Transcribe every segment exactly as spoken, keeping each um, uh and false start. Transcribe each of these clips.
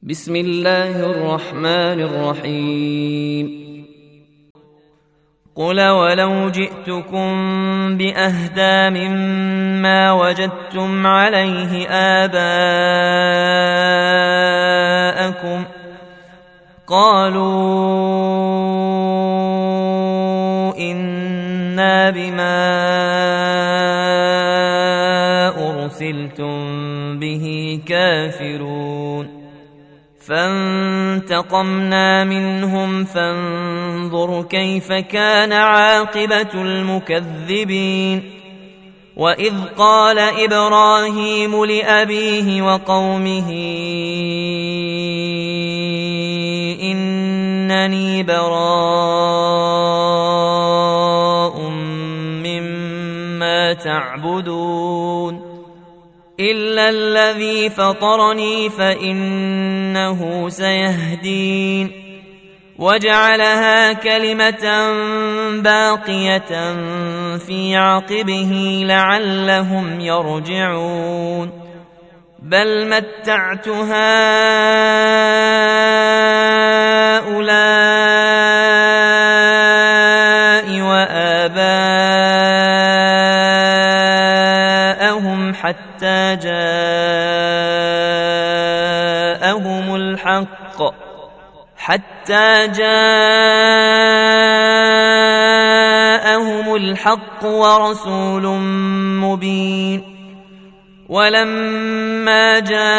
بسم الله الرحمن الرحيم قل ولو جئتكم بأهدى مما وجدتم عليه آباءكم قالوا إنا بما أرسلتم به كافرون فانتقمنا منهم فانظر كيف كان عاقبة المكذبين وإذ قال إبراهيم لأبيه وقومه إنني براء مما تعبدون إلا الذي فطرني فإنه سيهدين وجعلها كلمة باقية في عقبه لعلهم يرجعون بل متعت هؤلاء وآباءهم حتى جاءهم الحق حتى جاءهم الحق ورسول مبين ولما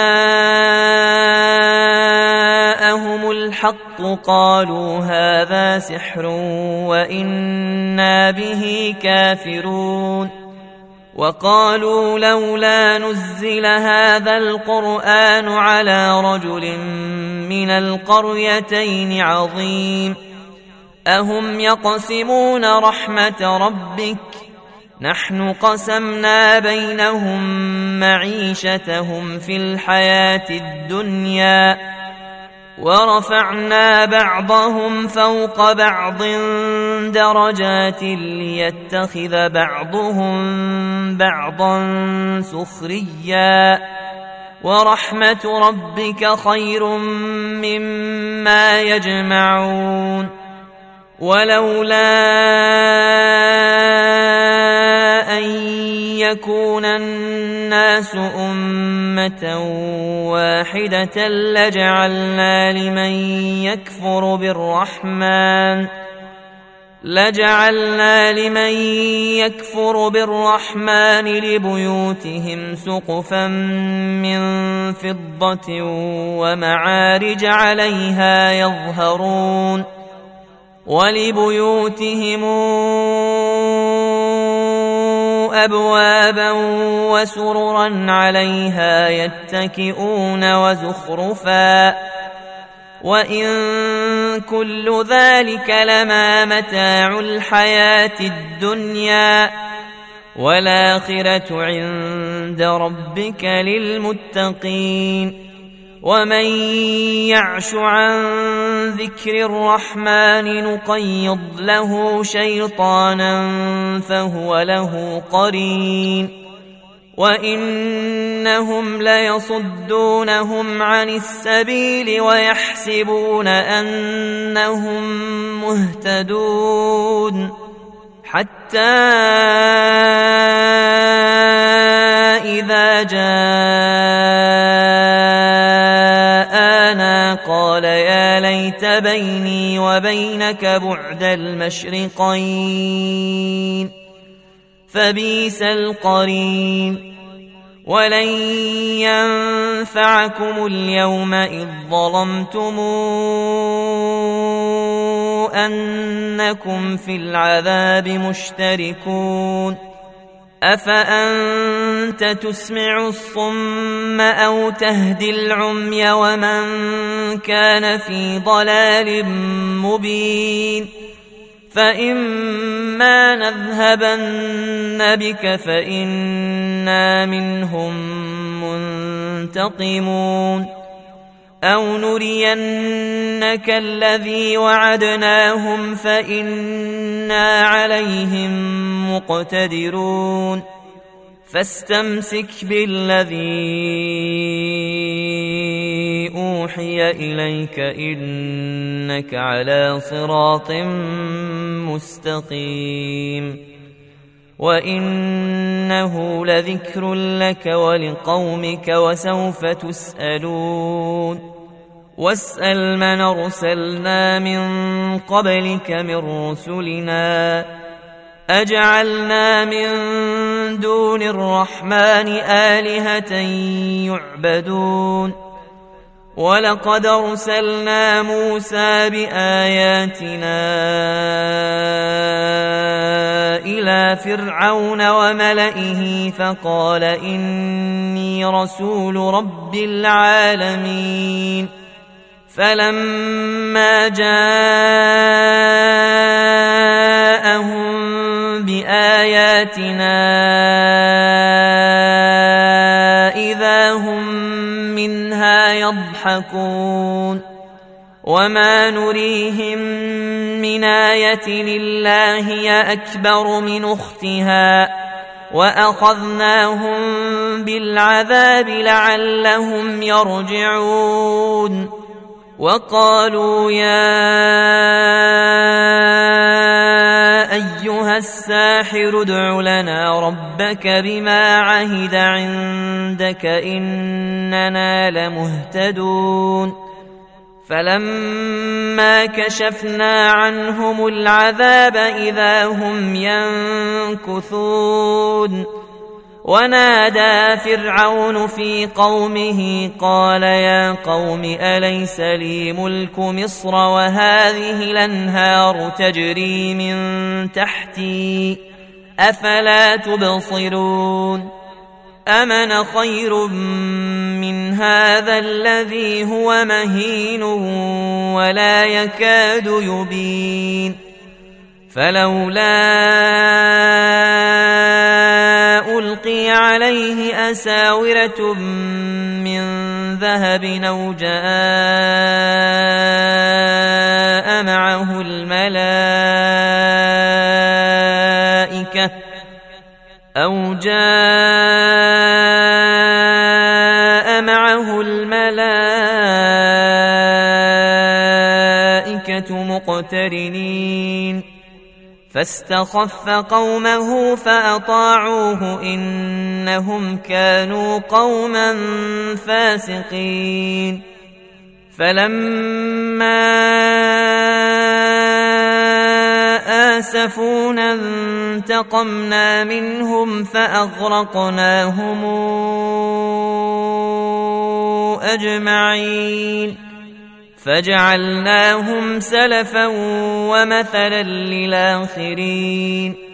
جاءهم الحق قالوا هذا سحر وإنا به كافرون وقالوا لولا نزل هذا القرآن على رجل من القريتين عظيم أهم يقسمون رحمة ربك نحن قسمنا بينهم معيشتهم في الحياة الدنيا ورفعنا بعضهم فوق بعض درجات ليتخذ بعضهم بعضا سخريا ورحمة ربك خير مما يجمعون ولولا أن يكون الناس أمة واحدة لجعلنا لمن يكفر بالرحمن لجعلنا لمن يكفر بالرحمن لبيوتهم سقفا من فضة ومعارج عليها يظهرون ولبيوتهم أبوابا وسررا عليها يتكئون وزخرفا وإن كل ذلك لما متاع الحياة الدنيا والآخرة عند ربك للمتقين ومن يعش عن ذكر الرحمن نقيض له شيطانا فهو له قرين وإنهم ليصدونهم عن السبيل ويحسبون أنهم مهتدون حتى إذا جاءنا قال يا ليت بيني وبينك بعد المشرقين فبئس القرين ولن ينفعكم اليوم إذ ظلمتم أنكم في العذاب مشتركون أفأنت تسمع الصم أو تهدي العمي ومن كان في ضلال مبين فإما نذهبن بك فإنا منهم منتقمون أو نرينك الذي وعدناهم فإنا عليهم مقتدرون فاستمسك بالذي أوحي إليك إنك على صراط مستقيم وإنه لذكر لك ولقومك وسوف تسألون واسأل من أرسلنا من قبلك من رسلنا أجعلنا من دون الرحمن آلهة يعبدون ولقد أرسلنا موسى بآياتنا إلى فرعون وملئه فقال إني رسول رب العالمين فلما جاءهم بآياتنا إذا هم منها يضحكون وما نريهم من آية إلا هي أكبر من أختها وأخذناهم بالعذاب لعلهم يرجعون وقالوا يا أيها الساحر ادع لنا ربك بما عهد عندك إننا لمهتدون فلما كشفنا عنهم العذاب إذا هم ينكثون ونادى فرعون في قومه قال يا قوم أليس لي ملك مصر وهذه الأنهار تجري من تحتي أفلا تبصرون أمن خير من هذا الذي هو مهين ولا يكاد يبين فلولا ألقي عليه أساورة من ذهب أو جاء معه الملائكة أو جاء معه الملائكة مقترنين فاستخف قومه فأطاعوه إنهم كانوا قوما فاسقين فلما آسفونا انتقمنا منهم فأغرقناهم أجمعين فجعلناهم سلفا ومثلا للآخرين